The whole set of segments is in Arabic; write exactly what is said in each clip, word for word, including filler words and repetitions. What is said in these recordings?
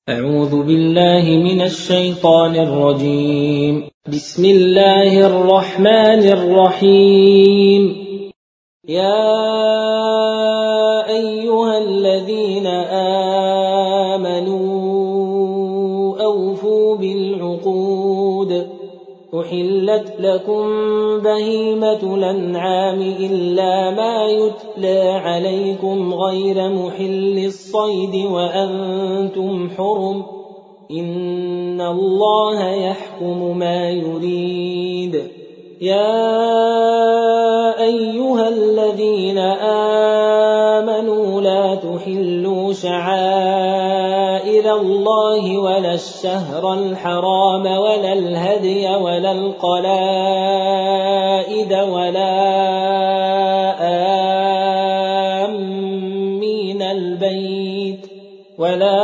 أعوذ بالله من الشيطان الرجيم. بسم الله الرحمن الرحيم. يا أيها الذين آمنوا أوفوا بالعقود. أحلت لكم بهيمة الأنعام إلا ما يتلى عليكم غير محل الصيد وأنتم حرم. إن الله يحكم ما يريد. يا أيها الذين آمنوا لا تحلوا شعائر الله ولا الشهر الحرام ولا الهدي ولا القلائد ولا آمين البيت ولا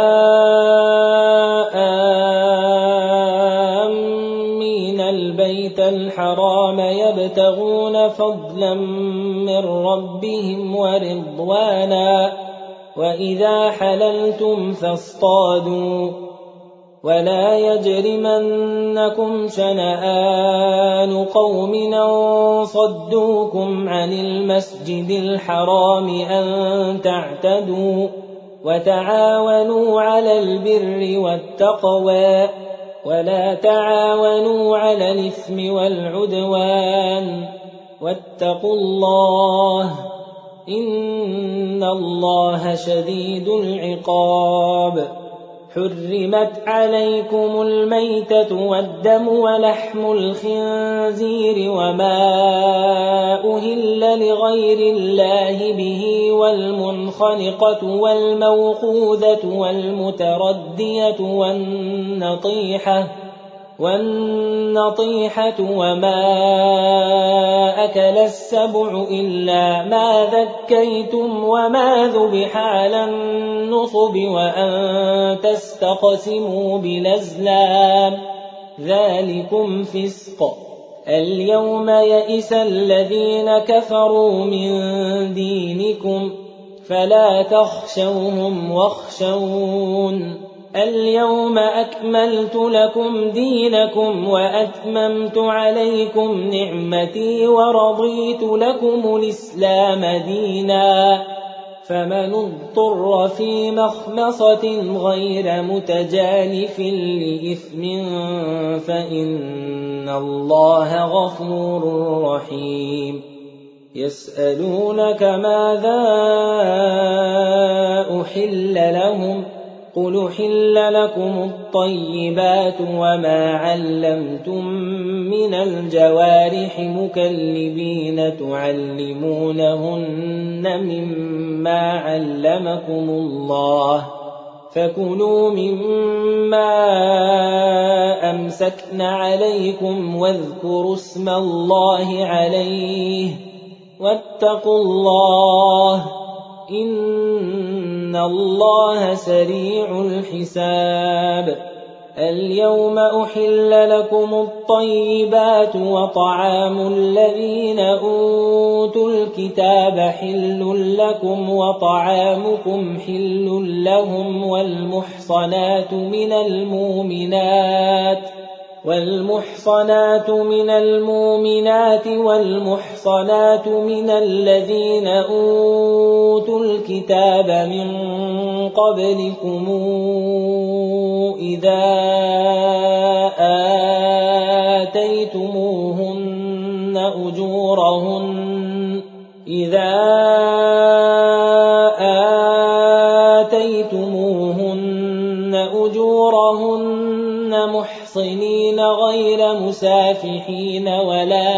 آمين البيت الحرام يبتغون فضلا من ربهم ورضوانا. وإذا حللتم فاصطادوا. ولا يجرمنكم شنآن قوم أن صدوكم عن المسجد الحرام أن تعتدوا. وتعاونوا على البر والتقوى ولا تعاونوا على الإثم والعدوان. واتقوا الله إن الله شديد العقاب. حرمت عليكم الميتة والدم ولحم الخنزير وما أهل لغير الله به والمنخنقة والموقوذة والمتردية والنطيحة والنطيحة وما أكل السبع إلا ما ذكيتم وما ذبح على النصب وأن تستقسموا بالأزلام ذلكم فسق. اليوم يئس الذين كفروا من دينكم فلا تخشوهم واخشون. اليوم أكملت لكم دينكم وأتممت عليكم نعمتي ورضيت لكم الإسلام دينا. فمن اضطر في مخمصة غير متجانف لإثم فإن الله غفور رحيم. يسألونك ماذا أحل لهم قل أحل لكم الطيبات وما علمتم من الجوارح مكلبين تعلمونهن مما علمكم الله فكلوا مما أمسكن عليكم واذكروا اسم الله عليه واتقوا الله إن الله سريع الحساب. اليوم أحل لكم الطيبات وطعام الذين أوتوا الكتاب حل لكم وطعامكم حل لهم والمحصنات من المؤمنات والمحصنات من المؤمنات والمحصنات من الذين أوتوا الكتاب من قبلكم إذا آتيتموهن أجورهن إذا آتيتموهن أجورهن محصنين غير مسافحين ولا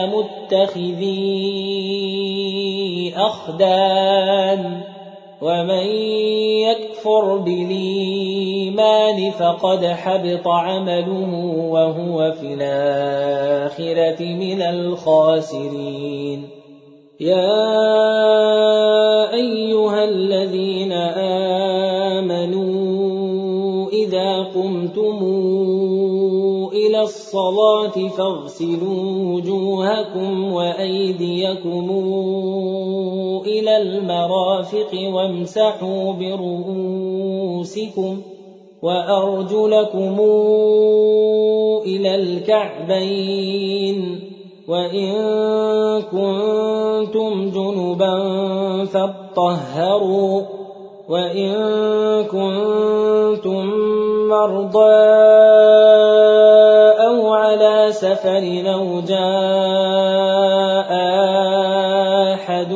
متخذي أخدان. ومن يكفر بالإيمان فقد حبط عمله وهو في الآخرة من الخاسرين. يا أيها الذين آمنوا إذا قمتم إلى الصلاة فاغسلوا وجوهكم وأيديكم إلى المرافق وامسحوا برؤوسكم وأرجلكم إلى الكعبين وإن كنتم جنبا فاطهروا وإن كنتم مرضى أو على سفر أو جاء أحد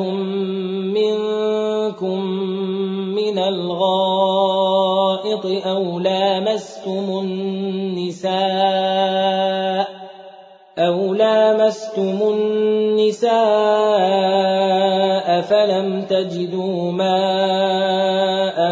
منكم من الغائط أو لامستم النساء أو لامستم النساء فلم تجدوا ماء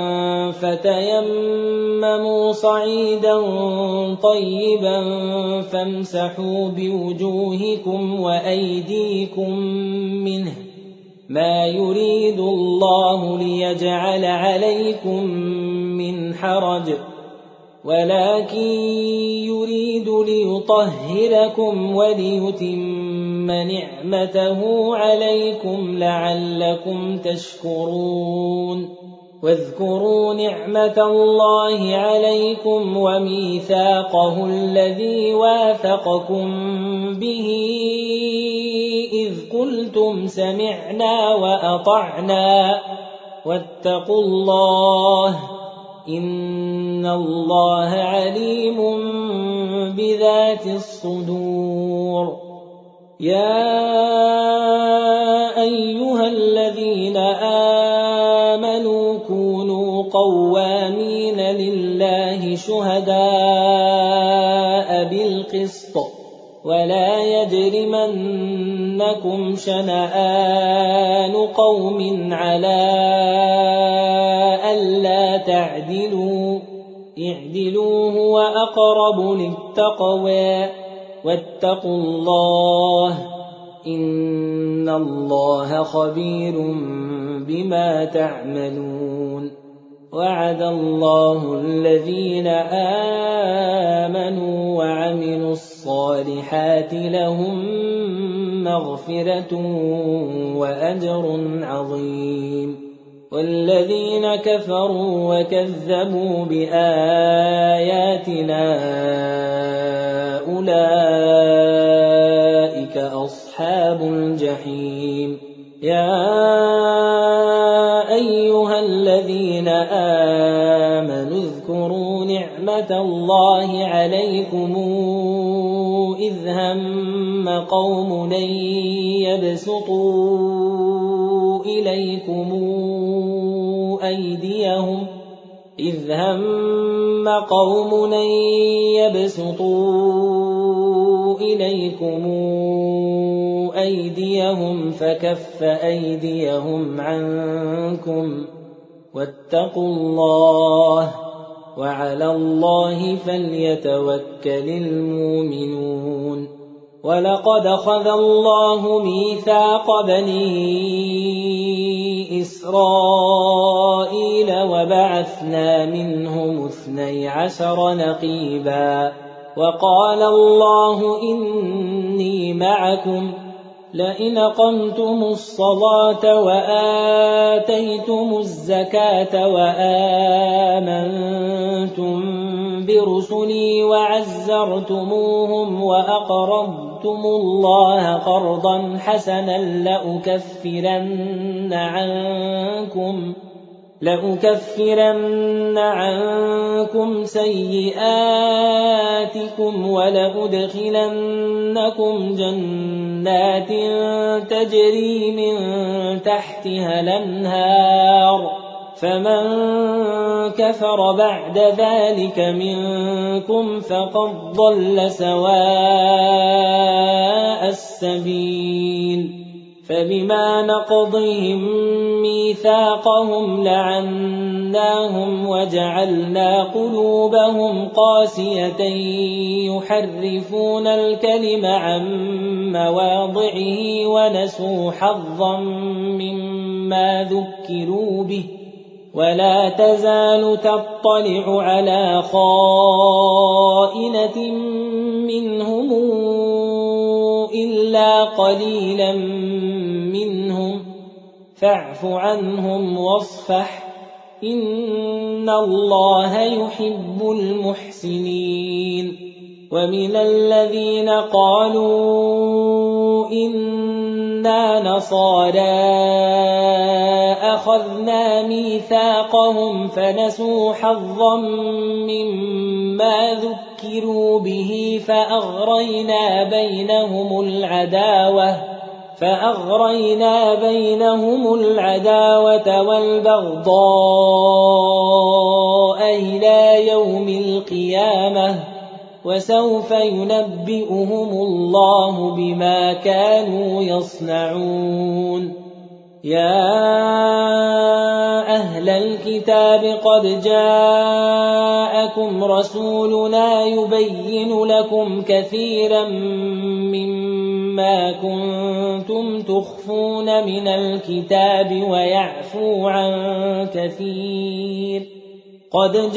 فتيمموا صعيدا طيبا فامسحوا بوجوهكم وأيديكم منه ما يريد الله ليجعل عليكم من حرج ولكن يريد ليطهركم وليتم نعمته عليكم لعلكم تشكرون واذكروا نعمة الله عليكم وميثاقه الذي واثقكم به إذ قلتم سمعنا وأطعنا واتقوا الله إن الله عليم بذات الصدور يا أيها الذين آمنوا كونوا قوامين لله شهداء بالقسط ولا يجرمنكم شنآن قوم على ألا تعدلوا اعدلوا هو أقرب للتقوى واتقوا الله إن الله خبير بما تعملون وعد الله الذين آمنوا وعملوا الصالحات لهم مغفرة وأجر عظيم والذين كفروا وكذبوا بآياتنا أولئك أصحاب الجحيم يا أيها الذين آمنوا اذكروا نعمة الله عليكم إذ هم قوم أن يبسطوا إليكم أيديهم إذ هم قوم أن يبسطوا إليكم أيديهم فكف أيديهم عنكم واتقوا الله وعلى الله فليتوكل المؤمنون ولقد أخذ الله ميثاق بني إسرائيل وبعثنا منهم اثني عشر نقيبا وقال الله إني معكم لئن أقمتم الصلاة وآتيتم الزكاة وآمنتم برسلي وعزرتموهم وأقرضتم الله قرضا حسنا لأكفرن عنكم لأكفرن عنكم سيئاتكم ولأدخلنكم جنات تجري من تحتها الأنهار فمن كفر بعد ذلك منكم فقد ضل سواء السبيل فبما نقضهم ميثاقهم لعناهم وجعلنا قلوبهم قاسية يحرفون الكلم عن مواضعه ونسوا حظا مما ذكروا به ولا تزال تطلع على خائنة منهم إلا قليلا منهم فاعف عنهم واصفح إن الله يحب المحسنين ومن الذين قالوا إنا نصارى أخذنا ميثاقهم فنسوا حظا مما ذكروا به فأغرينا بينهم العداوة فأغرينا بينهم العداوة والبغضاء إلى يوم القيامة وسوف ينبئهم الله بما كانوا يصنعون يا أهل الكتاب قد جاءكم رسولنا يبين لكم كثيرا مما كنتم تخفون من الكتاب ويعفو عن كثير قد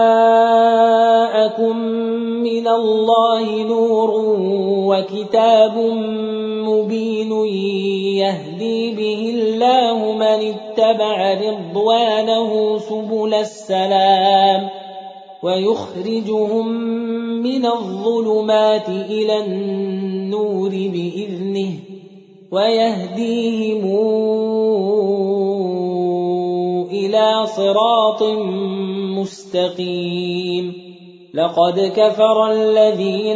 جاءكم من الله نور وكتاب مبين يهدي به الله من اتبع رضوانه سبل السلام ويخرجهم من الظلمات إلى النور بإذنه ويهديهم إلى صراط مستقيم لقد كفر الذين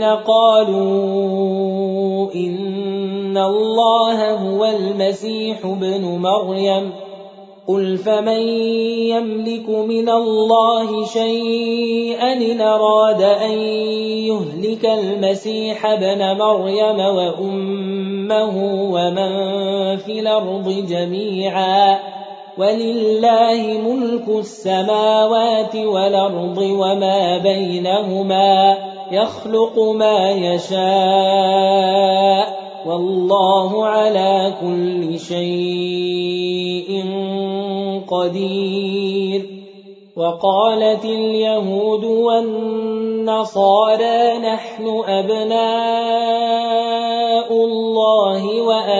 قالوا إن الله هو المسيح ابن مريم قل فمن يملك من الله شيئا إن أراد أن يهلك المسيح ابن مريم وأمه ومن في الأرض جميعا ولله ملك السماوات والأرض وما بينهما يخلق ما يشاء والله على كل شيء قدير وقالت اليهود والنصارى نحن أبناء الله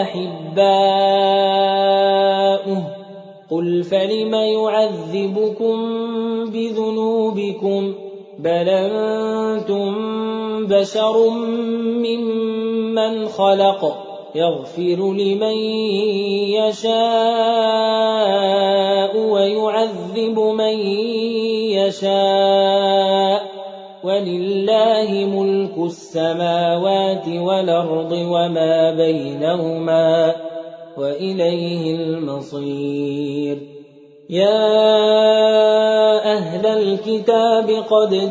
وأحباؤه قل فلم يعذبكم بذنوبكم بل أنتم بشر ممن خلق يغفر لمن يشاء ويعذب من يشاء ولله ملك السماوات والأرض وما بينهما وإليه المصير يا أهل الكتاب قد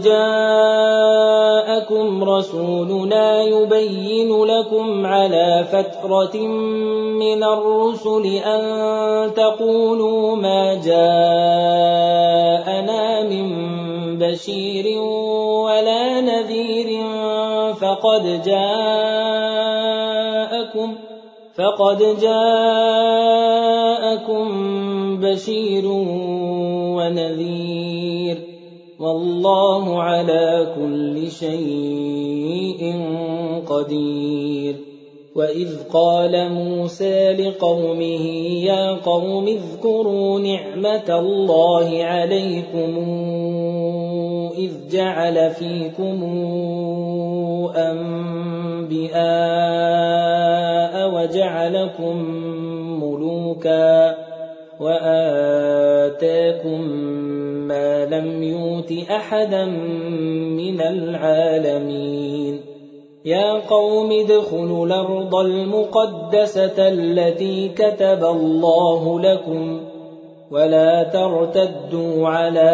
جاءكم رسولنا يبين لكم على فترة من الرسل أن تقولوا ما جاءنا من بشير ولا نذير فقد جاءكم فقد جاءكم بشير ونذير والله على كل شيء قدير وإذ قال موسى لقومه يا قوم اذكروا نعمة الله عليكم إذ جعل فيكم أنبياء وجعلكم ملوكا وآتاكم ما لم يؤت أحدا من العالمين يا قوم ادخلوا الأرض المقدسة التي كتب الله لكم ولا ترتدوا على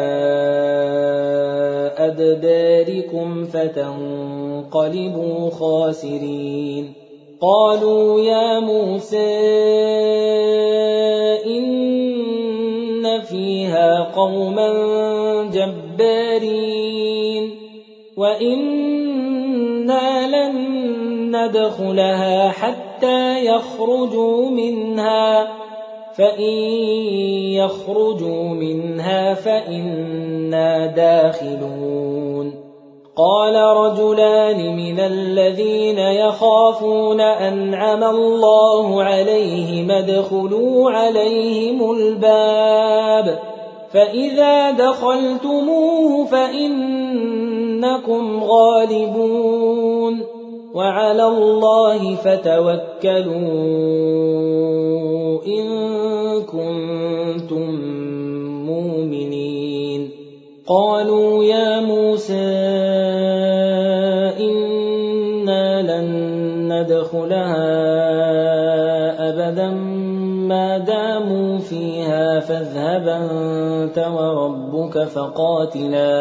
أدباركم فتنقلبوا خاسرين قالوا يا موسى إن فيها قوما جبارين وإنا لن ندخلها حتى يخرجوا منها فإن يخرجوا منها فإنا داخلون قال رجلان من الذين يخافون أنعم الله عليهم ادخلوا عليهم الباب فإذا دخلتموه فإنكم غالبون وعلى الله فتوكلوا إن كنتم مؤمنين قالوا يا موسى إنا لن ندخلها أبدا ما داموا فيها فاذهب أنت وربك فقاتلا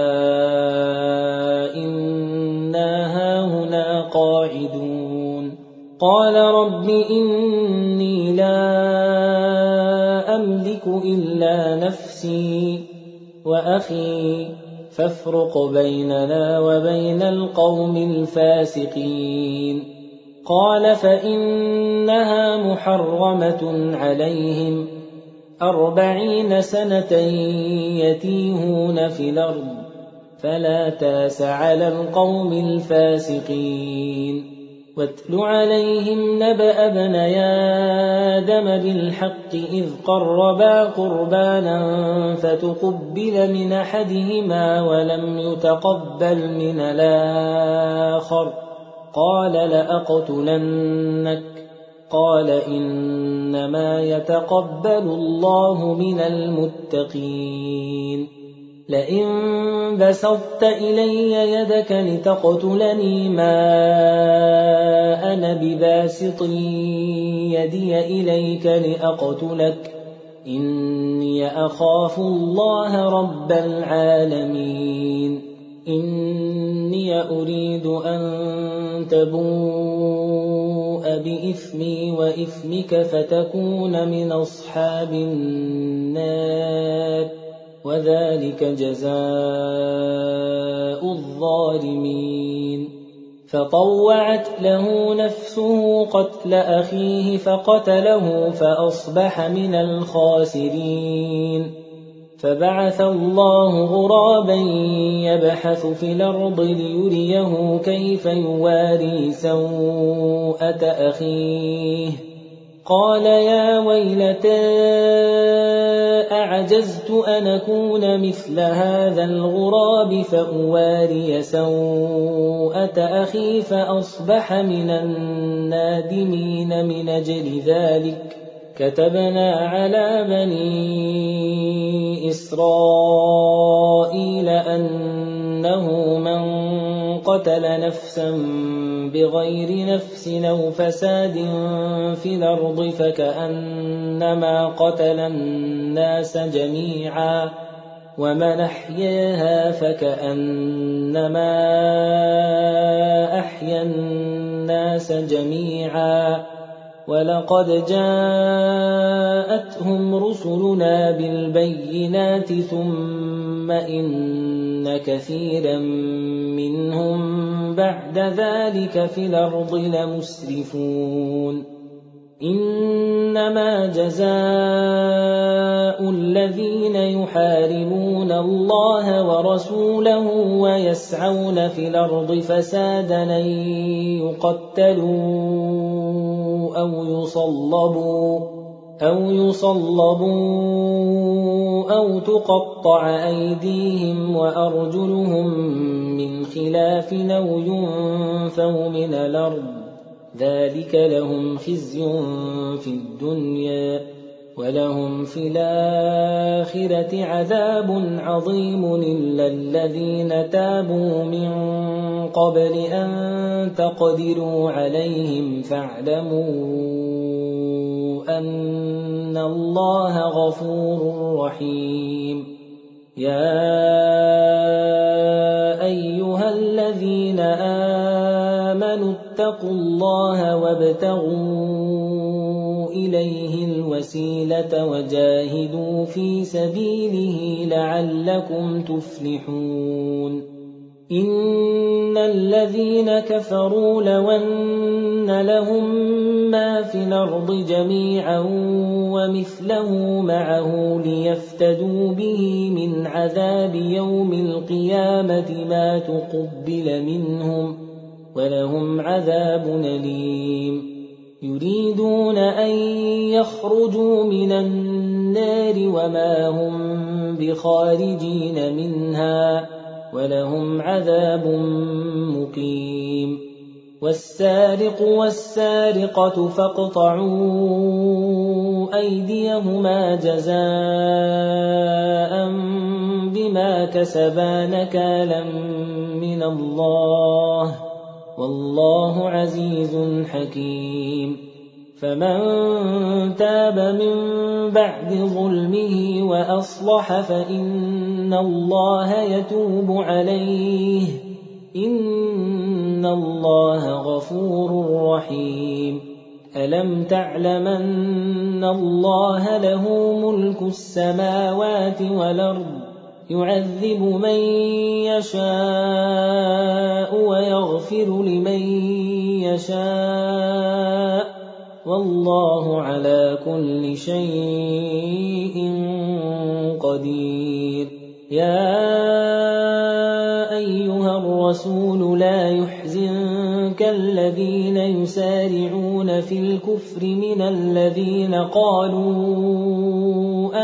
إنا هاهنا قاعدون قال رب إني لا أملك إلا نفسي وأخي فافرق بيننا وبين القوم الفاسقين قال فإنها محرمة عليهم أربعين سنة يتيهون في الأرض فلا تاس على القوم الفاسقين واتل عليهم نبأ ابني آدم بالحق إذ قربا قربانا فتقبل من أحدهما ولم يتقبل من الآخر قال لأقتلنك قال إنما يتقبل الله من المتقين لئن بسطت إلي يدك لتقتلني ما أنا بباسط يدي إليك لأقتلك إني أخاف الله رب العالمين إني أريد أن تبوء بإثمي وإثمك فتكون من أصحاب النار وذلك جزاء الظالمين فطوعت له نفسه قتل أخيه فقتله فأصبح من الخاسرين فبعث الله غرابا يبحث في الأرض ليريه كيف يواري سوءة أخيه قال يا ويلتى أعجزت أن أكون مثل هذا الغراب فأواري سوءة أخي فأصبح من النادمين من أجل ذلك كتبنا على بني إسرائيل أنه من قتل نفسا بغير نفس أو فساد في الأرض فكأنما قتل الناس جميعا ومن أحياها فكأنما أحيا الناس جميعا ولقد جاءتهم رسلنا بالبينات ثم إن كثيرا منهم بعد ذلك في الأرض لمسرفون إنما جزاء الذين يحاربون الله ورسوله ويسعون في الأرض فسادا أن يقتلوا أو يصلبوا أو يصلبوا أو تقطع أيديهم وأرجلهم من خلاف أو ينفوا من الأرض ذلك لهم خزي في الدنيا ولهم في الآخرة عذاب عظيم إلا الذين تابوا من قبل أن تقدروا عليهم فاعلموا أن الله غفور رحيم يا أيها الذين آمنوا اتقوا الله وابتغوا إليه الوسيلة وجاهدوا في سبيله لعلكم تفلحون إن الذين كفروا لو أن لهم ما في الأرض جميعا ومثله معه ليفتدوا به من عذاب يوم القيامة ما تقبل منهم ولهم عذاب أليم يريدون أن يخرجوا من النار وما هم بخارجين منها ولهم عذاب مقيم والسارق والسارقة فاقطعوا أيديهما جزاء بما كسبا نكالا من الله والله عزيز حكيم فمن تاب من بعد ظلمه وأصلح فإن الله يتوب عليه إن الله غفور رحيم ألم تعلم أن الله له ملك السماوات والأرض يعذب من يشاء ويغفر لمن يشاء والله على كل شيء قدير يا أيها الرسول لا يحزنك الذين يسارعون في الكفر من الذين قالوا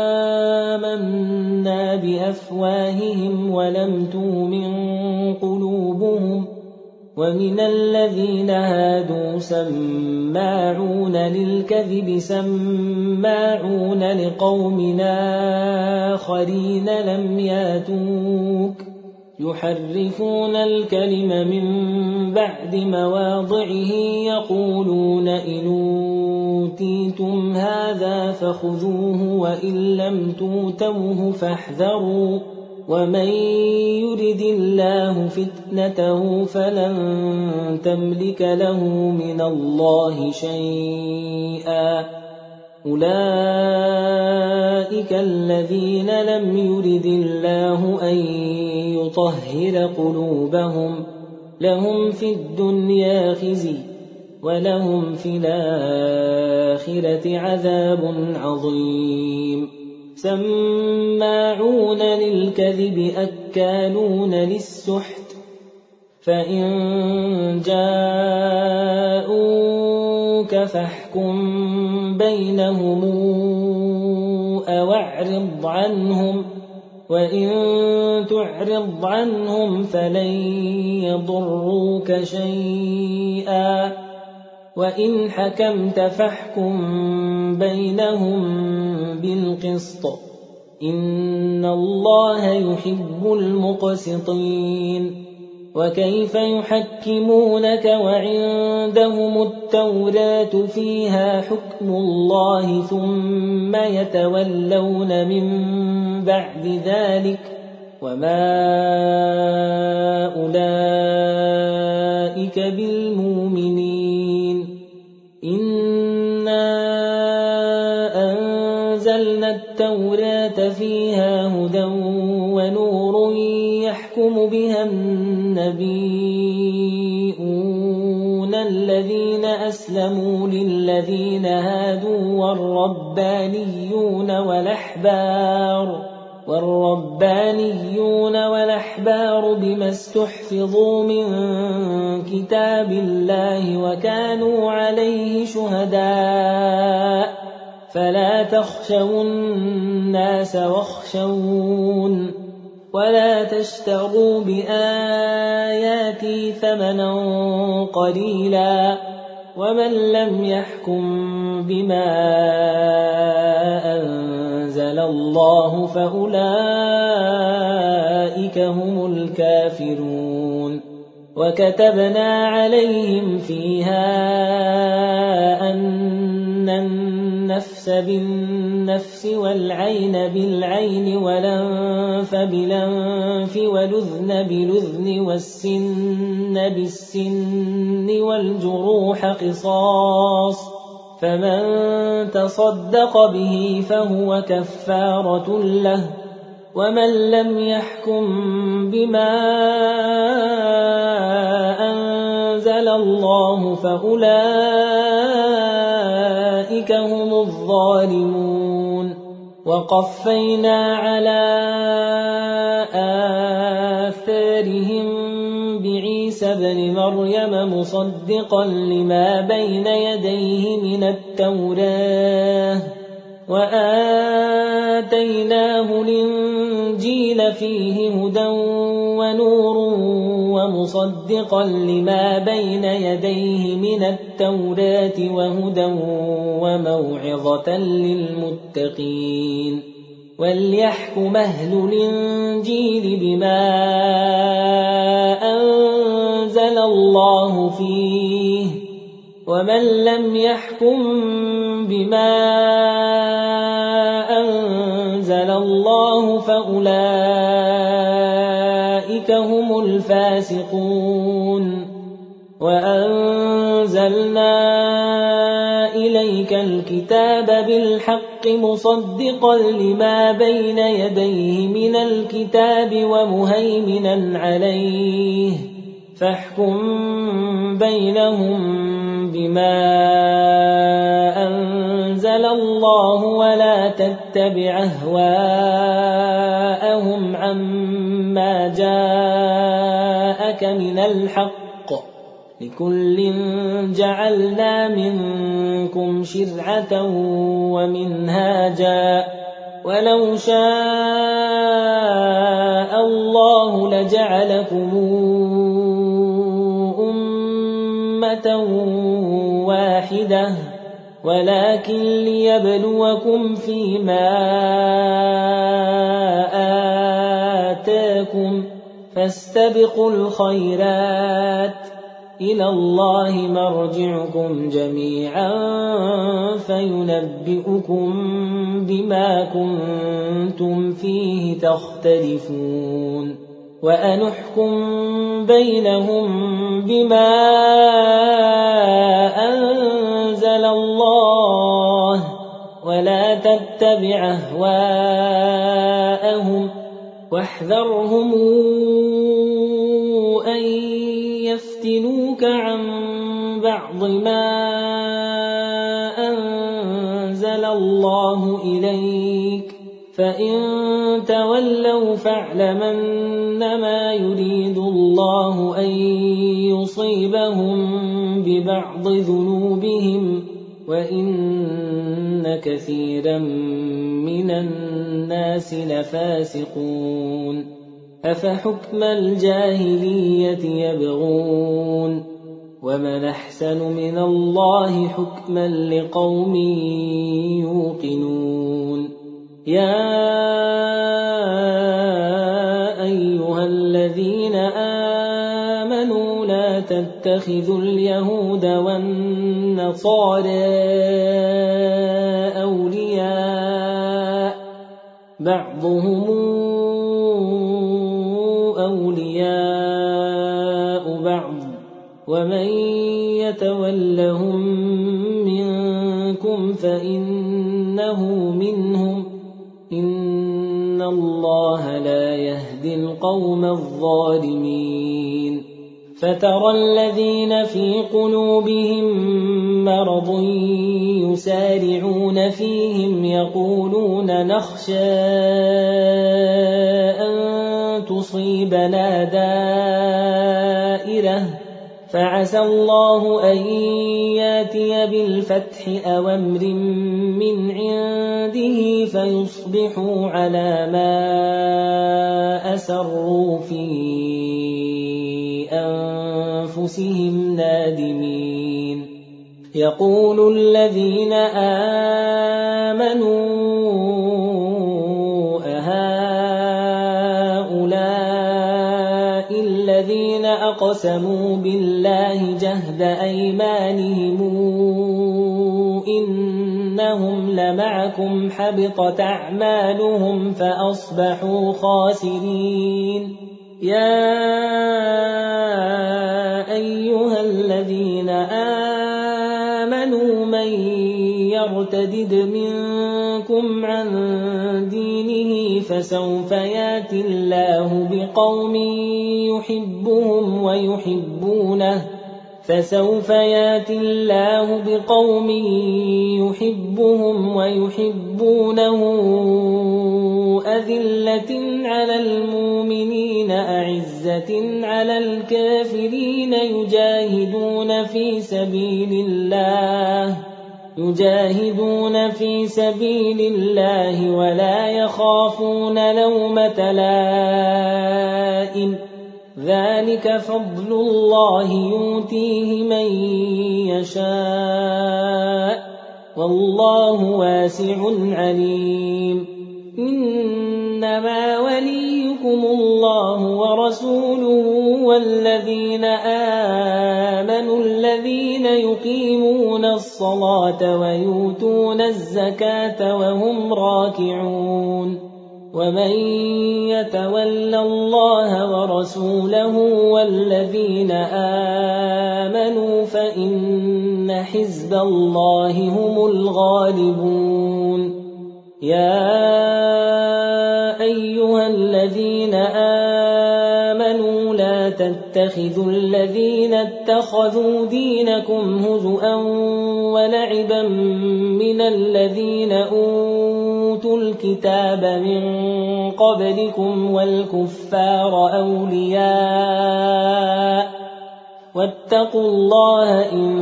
آمنا بأفواههم ولم تؤمن قلوبهم ومن الذين هادوا سماعون للكذب سماعون لقوم آخرين لم ياتوك يحرفون الكلم من بعد مواضعه يقولون إن أوتيتم هذا فخذوه وإن لم توتوه فاحذروا ومن يرد الله فتنته فلن تملك له من الله شيئا أولئك الذين لم يرد الله أن يطهر قلوبهم لهم في الدنيا خزي ولهم في الآخرة عذاب عظيم سماعون للكذب أكالون للسحت فإن جاءوك فاحكم بينهم أو اعرض عنهم وإن تعرض عنهم فلن يضروك شيئا وإن حكمت فاحكم بينهم بالقسط إن الله يحب المقسطين وكيف يحكمونك وعندهم التوراة فيها حكم الله ثم يتولون من بعد ذلك وما أولئك بالمؤمنين إنا أنزلنا التوراة فيها هدى ونور يحكم بها النبيون الذين أسلموا للذين هادوا والربانيون والأحبار والربانيون والأحبار بما استحفظوا من كتاب الله وكانوا عليه شهداء فلا تخشوا الناس واخشون ولا تشتروا بآياتي ثمنا قليلا ومن لم يحكم بما أنزل الله فأولئك هم الكافرون وكتبنا عليهم فيها أن النفس بالنفس والعين بالعين والأنف بالأنف والأذن بالأذن والسن بالسن والجروح قصاص فمن تصدق به فهو كفارة له ومن لم يحكم بما أنزل الله فأولئك هم الظالمون وقفينا على آثارهم بعيسى ابن مريم مصدقا لما بين يديه من التوراة وآتيناه آتَيْنَاهُ الْإِنْجِيلَ فِيهِ هُدًى وَنُورٌ وَمُصَدِّقًا لِمَا بَيْنَ يَدَيْهِ مِنَ التَّوْرَاةِ وَهُدًى وَمَوْعِظَةً لِلْمُتَّقِينَ وَلْيَحْكُمْ أَهْلُ الْإِنْجِيلِ بِمَا أَنزَلَ اللَّهُ فِيهِ وَمَنْ لَمْ يَحْكُمْ بِمَا أَنزَلَ اللَّهُ فَأُولَئِكَ هُمُ الْفَاسِقُونَ وَأَنزَلْنَا إِلَيْكَ الْكِتَابَ بِالْحَقِّ مُصَدِّقًا لِمَا بَيْنَ يَدَيْهِ مِنَ الْكِتَابِ وَمُهَيْمِنًا عَلَيْهِ فاحكم بينهم بما أنزل الله ولا تتبع أهواءهم عما جاءك من الحق لكل جعلنا منكم شرعة ومنهاجا ولو شاء الله لجعلكم واحدة ولكن ليبلوكم فيما آتاكم فاستبقوا الخيرات إلى الله مرجعكم جميعا فينبئكم بما كنتم فيه تختلفون وأنحكم بينهم بما أنزل الله ولا تتبع أهواءهم واحذرهم أن يفتنوك عن بعض ما أنزل الله إليك فإن تولوا فاعلمنما يريد الله أن يصيبهم ببعض ذنوبهم وإن كثيرا من الناس لفاسقون أفحكم الجاهلية يبغون ومن أحسن من الله حكما لقوم يوقنون يا أيها الذين آمنوا لا تتخذوا اليهود والنصارى أولياء بعضهم أولياء بعض ومن يتولهم منكم فإنه منهم إن الله لا يهدي القوم الظالمين فترى الذين في قلوبهم مرض يسارعون فيهم يقولون نخشى أن تصيبنا دائرة فعسى الله أن ياتي بالفتح أو أمر من عنده فيصبحوا على ما أسروا في أنفسهم نادمين يقول الذين آمنوا أهؤلاء الذين أقسموا بالله جهد أيمانهم إنهم لمعكم حبطت أعمالهم فأصبحوا خاسرين يا أيها الذين آمنوا من يرتدد منكم عن دينه فسوف ياتي الله بقوم يحبهم ويحبونه فسوف ياتي الله بقوم يحبهم ويحبونه أذلة على المؤمنين أعزة على الكافرين يجاهدون في سبيل الله يجاهدون في سبيل الله ولا يخافون لومة لائم ذلك فضل الله يؤتيه من يشاء والله واسع عليم إنما وليكم الله ورسوله والذين آمنوا الذين يقيمون الصلاة ويؤتون الزكاة وهم راكعون ومن يتول الله ورسوله والذين آمنوا فإن حزب الله هم الغالبون يا أيها الذين آمنوا لا تتخذوا الذين اتخذوا دينكم هزؤا ولعبا من الذين أوتوا الكتاب من قبلكم والكفار أولياء واتقوا الله إن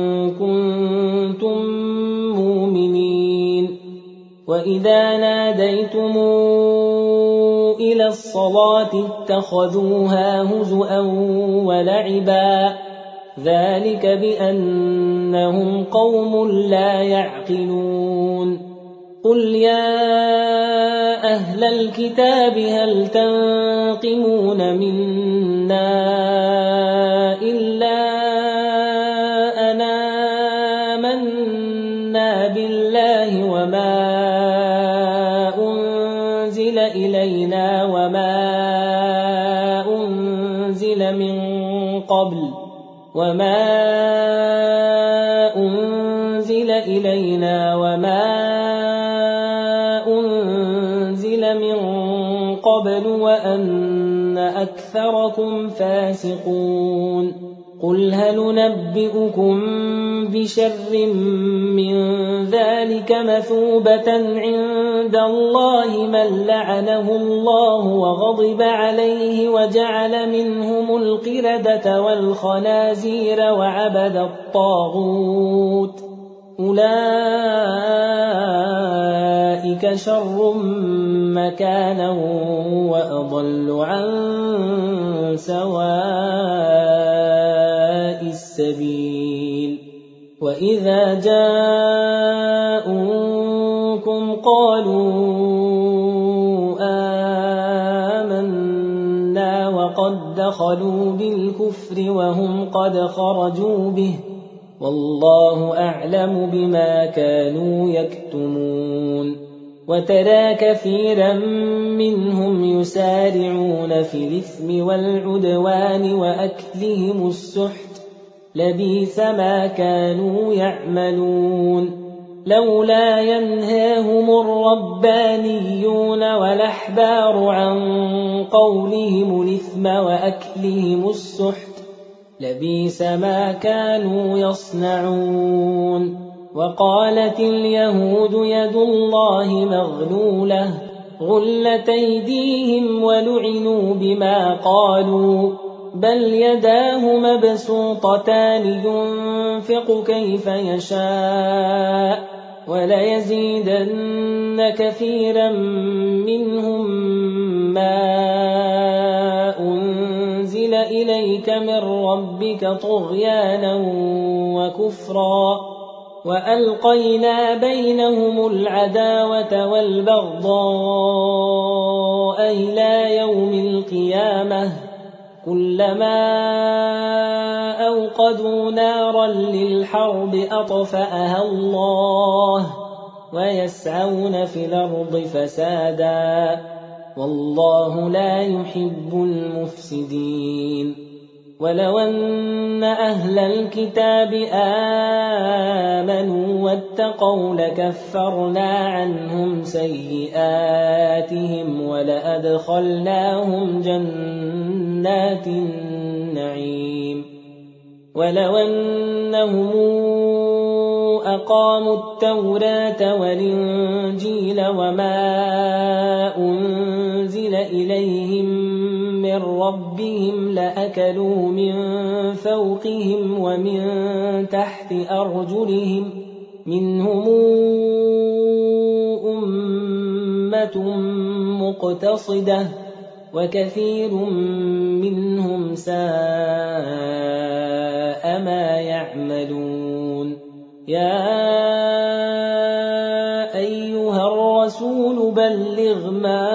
كنتم مؤمنين وإذا ناديتم إلى الصلاة اتخذوها هزؤا ولعبا ذلك بأنهم قوم لا يعقلون قل يا أهل الكتاب هل تنقمون منا إلا أن آمنا بالله وما أنزل إلينا وما أنزل من قبل وما أنزل إلينا وما أنزل من قبل وأن أكثركم فاسقون قل هل ننبئكم بشر من ذلك مثوبة عند الله من لعنه الله وغضب عليه وجعل منهم القردة والخنازير وعبد الطاغوت أولئك شر مكانا وأضل عن سواء السبيل وإذا جاءوكم قالوا آمنا وقد دخلوا بالكفر وهم قد خرجوا به والله أعلم بما كانوا يكتمون وترى كثيرا منهم يسارعون في الإثم والعدوان وأكلهم السحت لبئس ما كانوا يعملون لولا ينهاهم الربانيون والأحبار عن قولهم الإثم وأكلهم السحت لبئس ما كانوا يصنعون وقالت اليهود يد الله مغلولة غلت أيديهم ولعنوا بما قالوا بل يداه مبسوطتان ينفق كيف يشاء وليزيدن كثيرا منهم ما أنزل إليك من ربك طغيانا وكفرا وألقينا بينهم العداوة والبغضاء إلى يوم القيامة كلما أوقدوا نارا للحرب أطفأها الله ويسعون في الأرض فسادا والله لا يحب المفسدين ولو أن أهل الكتاب آمنوا واتقوا لكفرنا عنهم سيئاتهم ولأدخلناهم جنات النعيم ولو أنهم أقاموا التوراة والإنجيل وما أنزل إليهم من ربهم لأكلوا من فوقهم ومن تحت أرجلهم منهم أمة مقتصدة وكثير منهم ساء ما يعملون يا أيها الرسول بلغ ما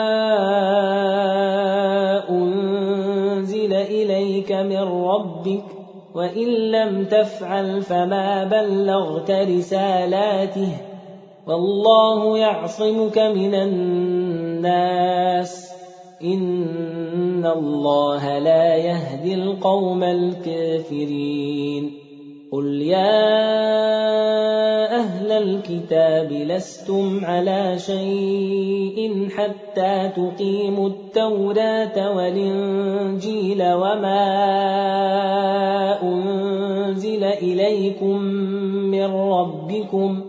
أنزل إليك من ربك وإن لم تفعل فما بلغت رسالاته والله يعصمك من الناس إن الله لا يهدي القوم الكافرين قل يا أهل الكتاب لستم على شيء حتى تقيموا التوراة والإنجيل وما أنزل إليكم من ربكم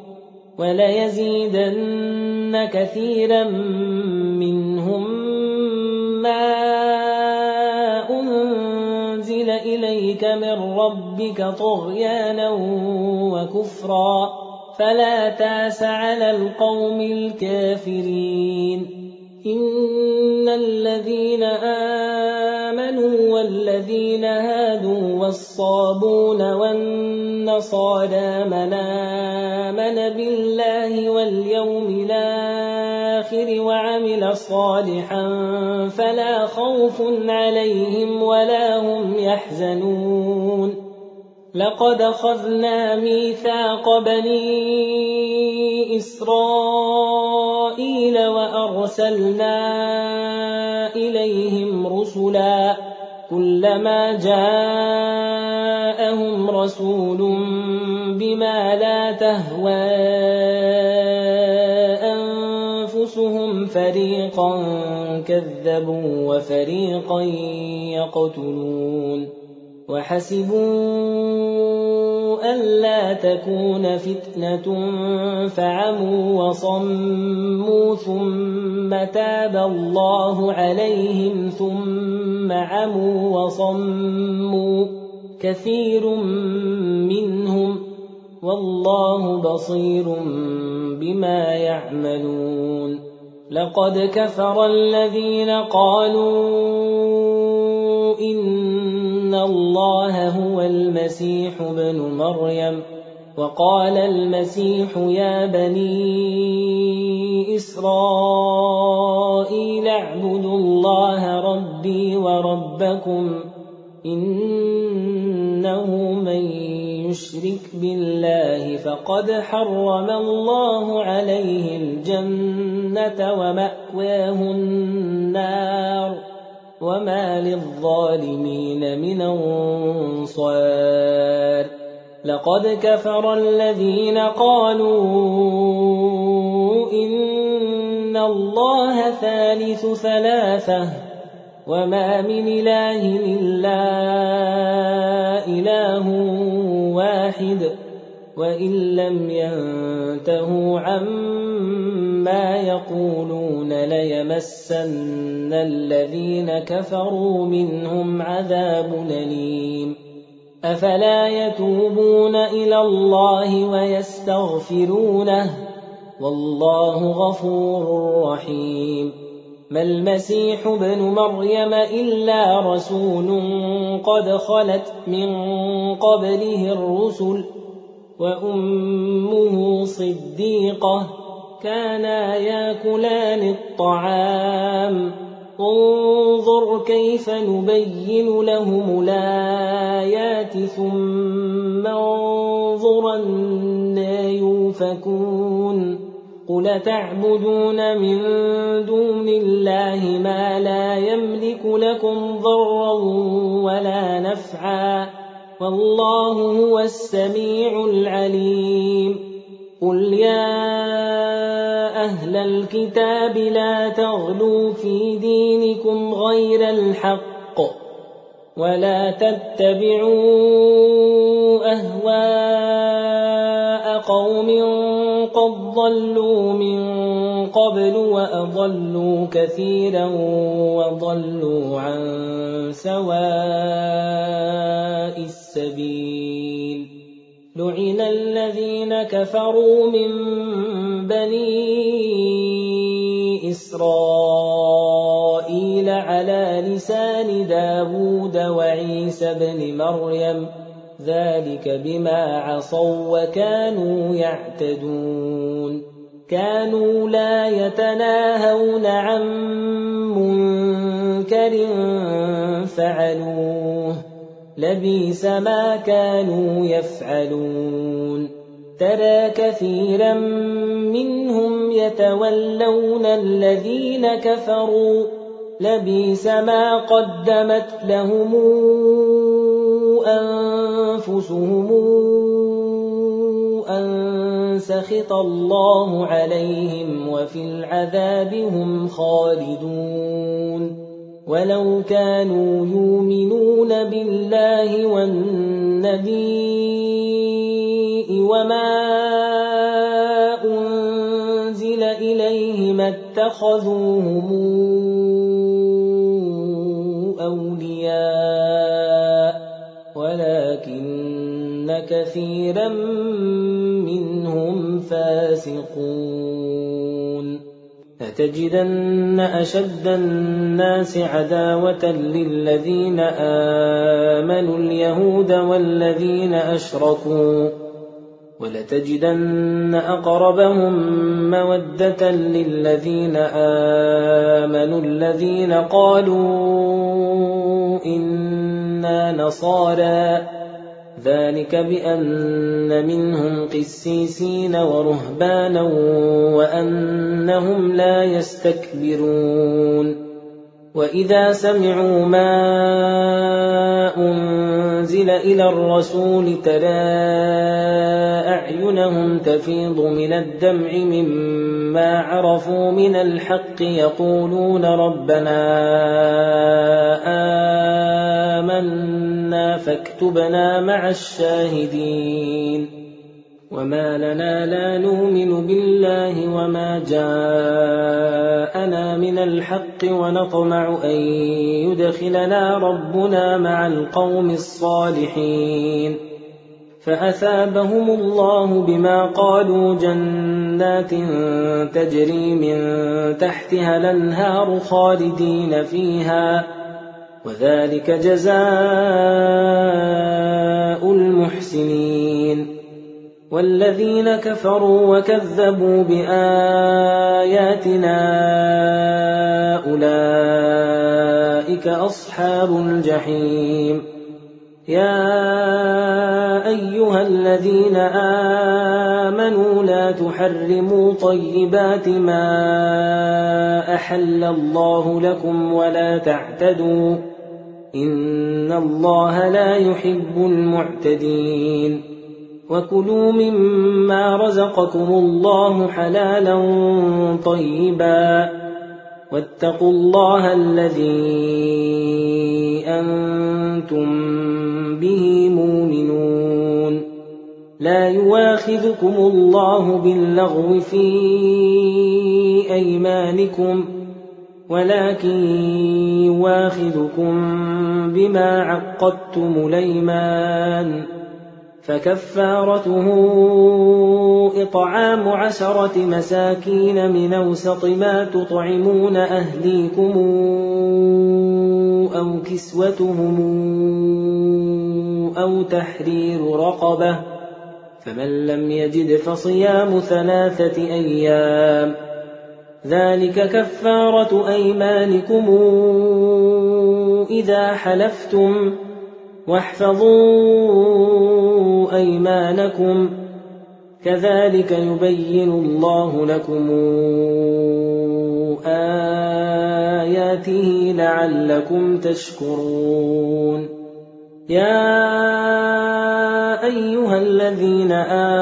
وليزيدن كثيرا منهم ما أنزل إليك من ربك طغيانا وكفرا فلا تأس على القوم الكافرين إن الذين آمنوا والذين هادوا والصابون والنصارى من آمن بالله واليوم الآخر وعمل صالحا فلا خوف عليهم ولا هم يحزنون لقد أخذنا ميثاق بني إسرائيل وأرسلنا إليهم رسلا كلما جاءهم رسول بما لا تهوى أنفسهم فريقا كذبوا وفريقا يقتلون وحسبوا ألا تكون فتنة فعموا وصموا ثم تاب الله عليهم ثم عموا وصموا كثير منهم والله بصير بما يعملون لقد كفر الذين قالوا إن الله هو المسيح ابن مريم وقال المسيح يا بني إسرائيل اعبدوا الله ربي وربكم إنه من يشرك بالله فقد حرم الله عليه الجنة ومأواه النار وما للظالمين من أنصار لقد كفر الذين قالوا إن الله ثالث ثلاثة وما من إله إلا إله واحد وإن لم ينتهوا عما يقولون ليمسن الذين كفروا منهم عذاب أليم أفلا يتوبون إلى الله ويستغفرونه والله غفور رحيم ما المسيح ابن مريم إلا رسول قد خلت من قبله الرسل وأمه صديقة كانا ياكلان الطعام انظر كيف نبين لهم الآيات ثم انظر أنى يؤفكون قل تعبدون من دون الله ما لا يملك لكم ضرا ولا نفعا والله هو السميع العليم قل يا أهل الكتاب لا تغلوا في دينكم غير الحق ولا تتبعوا أهواء قوم قد ضلوا من قبل وأضلوا كثيرا وضلوا عن سواء السبيل لُعِنَ الَّذِينَ كَفَرُوا مِن بَنِي إِسْرَائِيلَ عَلَى لِسَانِ دَاوُودَ وَعِيسَى ابْنِ مَرْيَمَ ذَلِكَ بِمَا عَصَوا وَّكَانُوا يَعْتَدُونَ كَانُوا لَا يَتَنَاهَوْنَ عَن مُّنكَرٍ فَعَلُوهُ لَبِئْسَ مَا كَانُوا يَفْعَلُونَ تَرَى كَثِيرًا مِّنْهُمْ يَتَوَلَّوْنَ الَّذِينَ كَفَرُوا لَبِئْسَ مَا قَدَّمَتْ لَهُمْ أَنفُسُهُمْ أَن سَخِطَ اللَّهُ عَلَيْهِمْ وَفِي الْعَذَابِ هُمْ خَالِدُونَ وَلَوْ كَانُوا يُؤْمِنُونَ بِاللَّهِ وَالنَّبِيِّ وَمَا أُنزِلَ إِلَيْهِ مَا اتَّخَذُوهُمْ أَوْلِيَاءَ وَلَكِنَّ كَثِيرًا مِّنْهُمْ فَاسِقُونَ لَتَجِدَنَّ أَشَدَّ النَّاسِ عَدَاوَةً لِّلَّذِينَ آمَنُوا الْيَهُودَ وَالَّذِينَ أَشْرَكُوا وَلَتَجِدَنَّ أَقْرَبَهُم مَّوَدَّةً لِّلَّذِينَ آمَنُوا الَّذِينَ قَالُوا إِنَّا نَصَارَىٰ ذَلِكَ بِأَنَّ مِنْهُمْ قِسِّيسِينَ وَرُهْبَانًا وَأَنَّهُمْ لَا يَسْتَكْبِرُونَ وَإِذَا سَمِعُوا مَا أُنزِلَ إِلَى الرَّسُولِ تَرَىٰ أَعْيُنَهُمْ تَفِيضُ مِنَ الدَّمْعِ مِمَّا عَرَفُوا مِنَ الْحَقِّ يَقُولُونَ رَبَّنَا آمَنَّا فاكتبنا مع الشاهدين وما لنا لا نؤمن بالله وما جاءنا من الحق ونطمع أن يدخلنا ربنا مع القوم الصالحين فأثابهم الله بما قالوا جنات تجري من تحتها الأنهار خالدين فيها وذلك جزاء المحسنين والذين كفروا وكذبوا بآياتنا أولئك أصحاب الجحيم يا أيها الذين آمنوا لا تحرموا طيبات ما أحل الله لكم ولا تعتدوا إن الله لا يحب المعتدين وكلوا مما رزقكم الله حلالا طيبا واتقوا الله الذي أنتم به مؤمنون لا يواخذكم الله باللغو في أيمانكم ولكن يواخذكم بما عقدتم الأيمان فكفارته إطعام عشرة مساكين من أوسط ما تطعمون أهليكم أو كسوتهم أو تحرير رقبة فمن لم يجد فصيام ثلاثة أيام ذلك كفارة أيمانكم إذا حلفتم واحفظوا أيمانكم كذلك يبين الله لكم آياته لعلكم تشكرون يا أيها الذين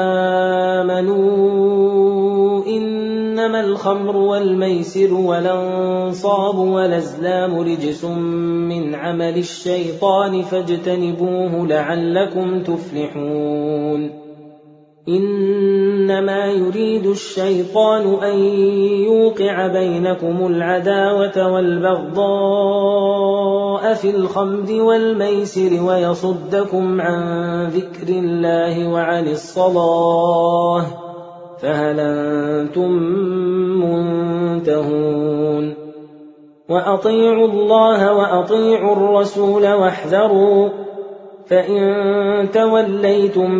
آمنوا إنما الخمر والميسر والأنصاب والأزلام رجس من عمل الشيطان فاجتنبوه لعلكم تفلحون إن إنما يريد الشيطان أن يوقع بينكم العداوة والبغضاء في الخمر والميسر ويصدكم عن ذكر الله وعن الصلاة فهل أنتم منتهون وأطيعوا الله وأطيعوا الرسول واحذروا فإن توليتم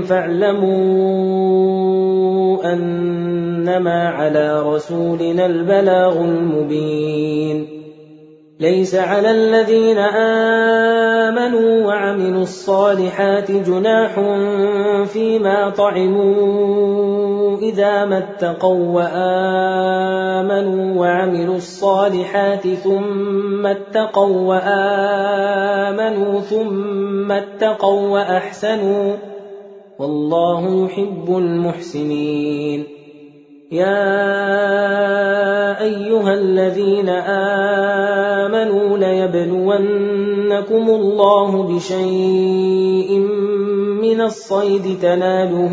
فاعلموا أنما على رسولنا البلاغ المبين ليس على الذين آمنوا وعملوا الصالحات جناح فيما طعموا إذا ما اتقوا وآمنوا وعملوا الصالحات ثم اتقوا وآمنوا ثم اتقوا وأحسنوا والله يحب المحسنين يا أيها الذين آمنوا ليبلونكم الله بشيء من الصيد تناله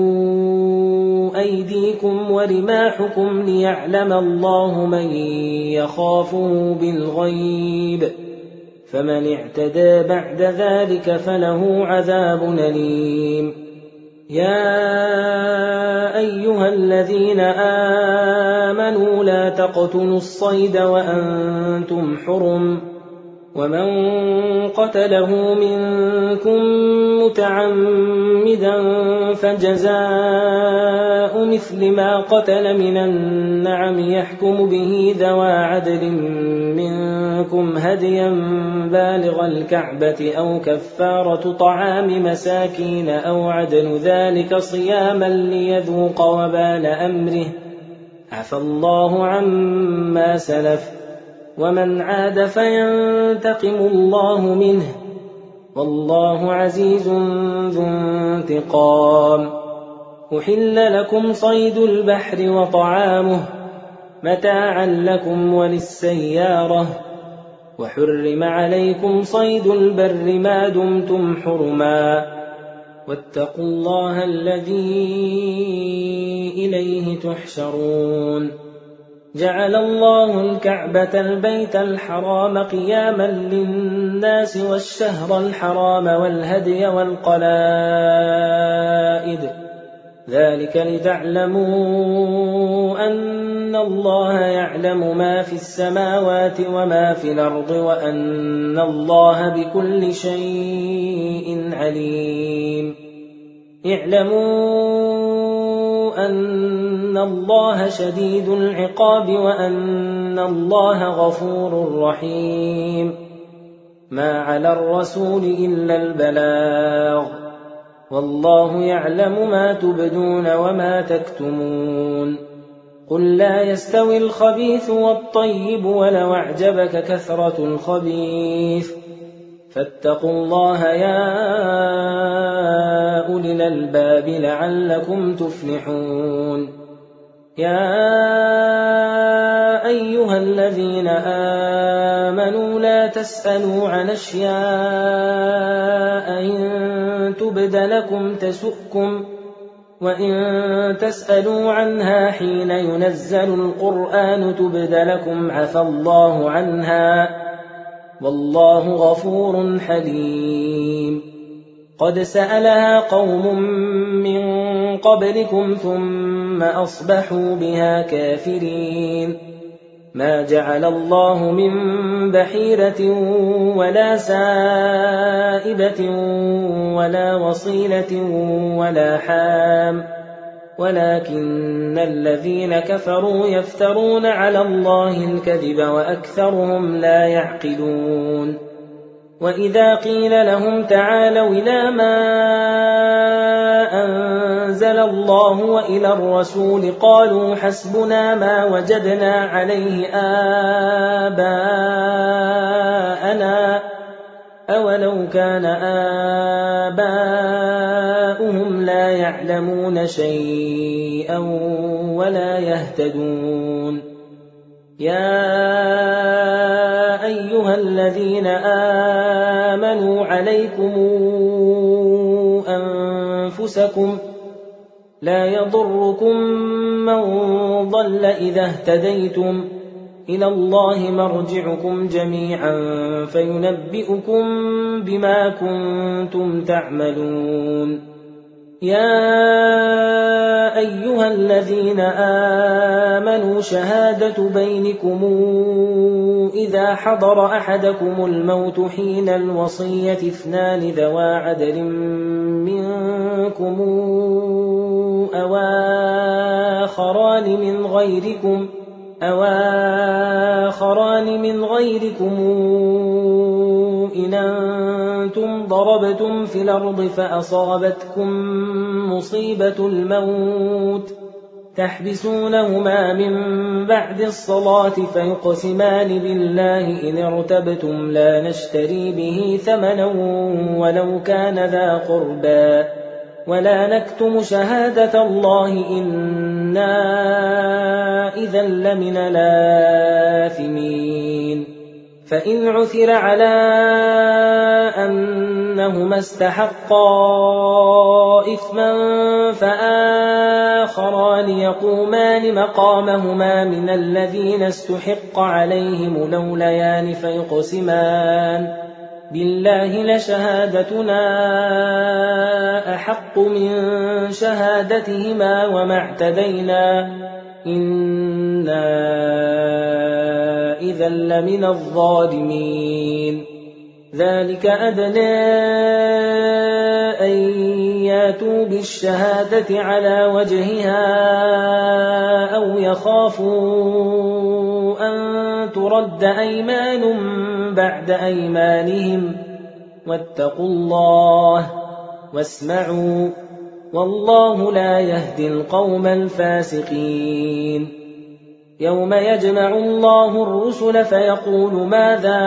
أيديكم ورماحكم ليعلم الله من يخافه بالغيب فمن اعتدى بعد ذلك فله عذاب أليم يا أيها الذين آمنوا لا تقتلوا الصيد وأنتم حرم ومن قتله منكم متعمدا فجزاء مثل ما قتل من النعم يحكم به ذوى عدل منكم هديا بالغ الكعبة أو كفارة طعام مساكين أو عدل ذلك صياما ليذوق وبال أمره عفى الله عما سلف ومن عاد فينتقم الله منه والله عزيز ذو انتقام أحل لكم صيد البحر وطعامه متاعا لكم وللسيارة وحرم عليكم صيد البر ما دمتم حرما واتقوا الله الذي إليه تحشرون جعل الله الكعبة البيت الحرام قياما للناس والشهر الحرام والهدي والقلائد ذلك لتعلموا أن الله يعلم ما في السماوات وما في الأرض وأن الله بكل شيء عليم اعلموا أن الله شديد العقاب وأن الله غفور رحيم ما على الرسول إلا البلاغ والله يعلم ما تبدون وما تكتمون قل لا يستوي الخبيث والطيب ولو أعجبك كثرة الخبيث فاتقوا الله يا أولي الألباب لعلكم تفلحون يا أيها الذين آمنوا لا تسألوا عن أشياء إن تبد لكم تسؤكم وإن تسألوا عنها حين ينزل القرآن تبد لكم عفى الله عنها والله غفور حليم قد سألها قوم من قبلكم ثم أصبحوا بها كافرين ما جعل الله من بحيرة ولا سائبة ولا وصيلة ولا حام ولكن الذين كفروا يفترون على الله الكذب وأكثرهم لا يعقلون وإذا قيل لهم تعالوا إلى ما أنزل الله وإلى الرسول قالوا حسبنا ما وجدنا عليه آباءنا أولو كان آباؤهم لا يعلمون شيئا ولا يهتدون يا أيها الذين آمنوا عليكم أنفسكم لا يضركم من ضل إذا اهتديتم إلى الله مرجعكم جميعا فينبئكم بما كنتم تعملون. يا أيها الذين آمنوا شهادة بينكم إذا حضر أحدكم الموت حين الوصية اثنان ذوى عدل منكم أو آخران من غيركم أو آخران من غيركم إن أنتم ضربتم في الأرض فأصابتكم مصيبة الموت تحبسونهما من بعد الصلاة فيقسمان بالله إن ارتبتم لا نشتري به ثمنا ولو كان ذا قربى ولا نكتم شهادة الله إنا إذا لمن الآثمين. فإن عثر على أنهما استحقا إثما فآخران يقومان مقامهما من الذين استحق عليهم الأوليان فيقسمان بالله لشهادتنا أحق من شهادتهما وما اعتدينا إنا إذا لمن الظالمين. ذلك أدنى أن ياتوا بالشهادة على وجهها أو يخافوا أن ترد أيمان بعد أيمانهم واتقوا الله واسمعوا والله لا يهدي القوم الفاسقين. يوم يجمع الله الرسل فيقول ماذا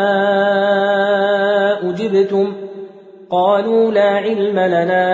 أجبتم قالوا لا علم لنا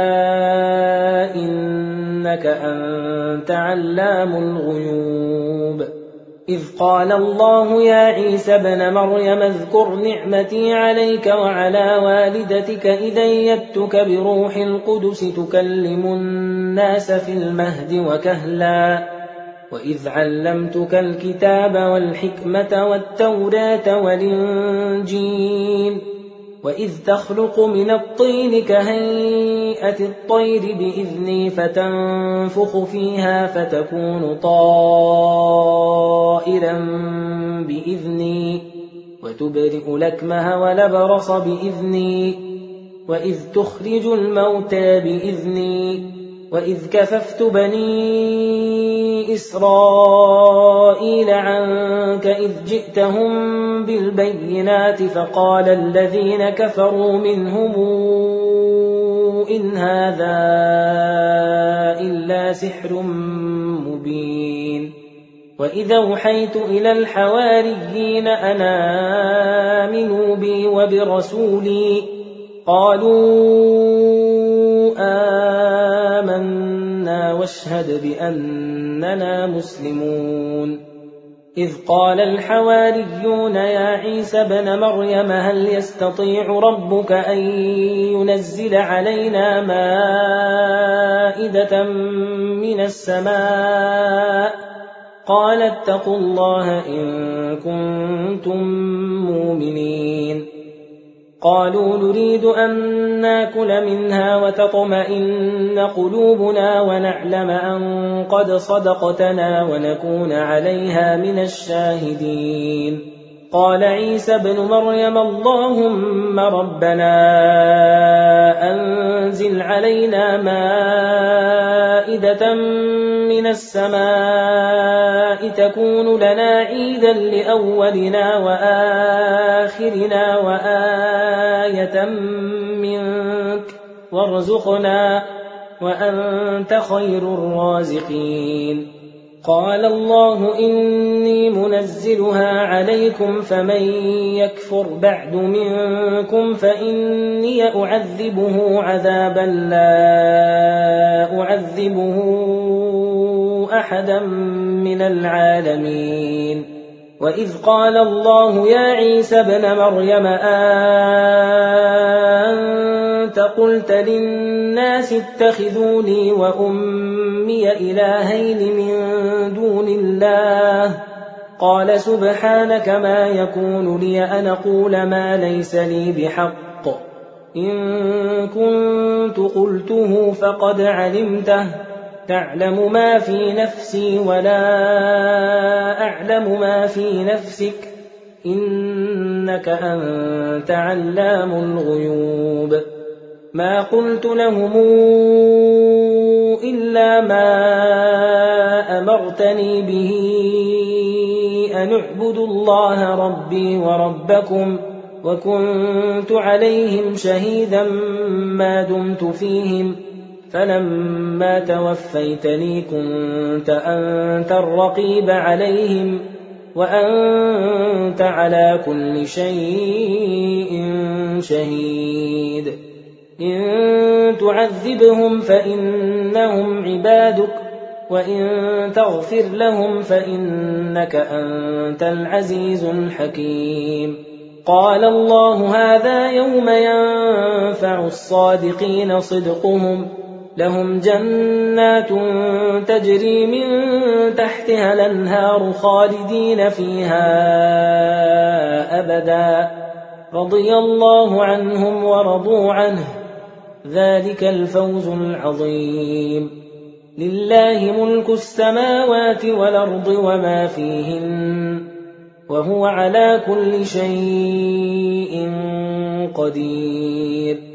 إنك أنت علام الغيوب. إذ قال الله يا عيسى ابن مريم اذكر نعمتي عليك وعلى والدتك إذ أيدتك بروح القدس تكلم الناس في المهد وكهلا وإذ علمتك الكتاب والحكمة والتوراة والإنجيل وإذ تخلق من الطين كهيئة الطير بإذني فتنفخ فيها فتكون طائرا بإذني وتبرئ الأكمه والأبرص بإذني وإذ تخرج الموتى بإذني وإذ كففت بني إسرائيل عنك إذ جئتهم بالبينات فقال الذين كفروا منهم إن هذا إلا سحر مبين. وإذا أوحيت إلى الحواريين أن آمنوا بي وبرسولي قالوا آمنا واشهد بأننا مسلمون. إذ قال الحواريون يا عيسى ابن مريم هل يستطيع ربك أن ينزل علينا مائدة من السماء قال اتقوا الله إن كنتم مؤمنين. قالوا نريد أن ناكل منها وتطمئن قلوبنا ونعلم أن قد صدقتنا ونكون عليها من الشاهدين. قال عيسى ابن مريم اللهم ربنا أنزل علينا مائدة من السماء تكون لنا عيدا لأولنا وآخرنا وآية منك وارزقنا وأنت خير الرازقين. قال الله إني منزلها عليكم فمن يكفر بعد منكم فإني أعذبه عذابا لا أعذبه أحدا من العالمين. وإذ قال الله يا عيسى ابن مريم أنت قلت للناس اتخذوني وأمي إلهين من دون الله قال سبحانك ما يكون لي أن أقول ما ليس لي بحق إن كنت قلته فقد علمته تعلم ما في نفسي ولا أعلم ما في نفسك إنك أنت علام الغيوب ما قلت لهم إلا ما أمرتني به أن اعبدوا الله ربي وربكم وكنت عليهم شهيدا ما دمت فيهم فلما توفيتني كنت أنت الرقيب عليهم وأنت على كل شيء شهيد إن تعذبهم فإنهم عبادك وإن تغفر لهم فإنك أنت العزيز الحكيم قال الله هذا يوم ينفع الصادقين صدقهم لهم جنات تجري من تحتها الأنهار خالدين فيها أبدا رضي الله عنهم ورضوا عنه ذلك الفوز العظيم لله ملك السماوات والأرض وما فيهن وهو على كل شيء قدير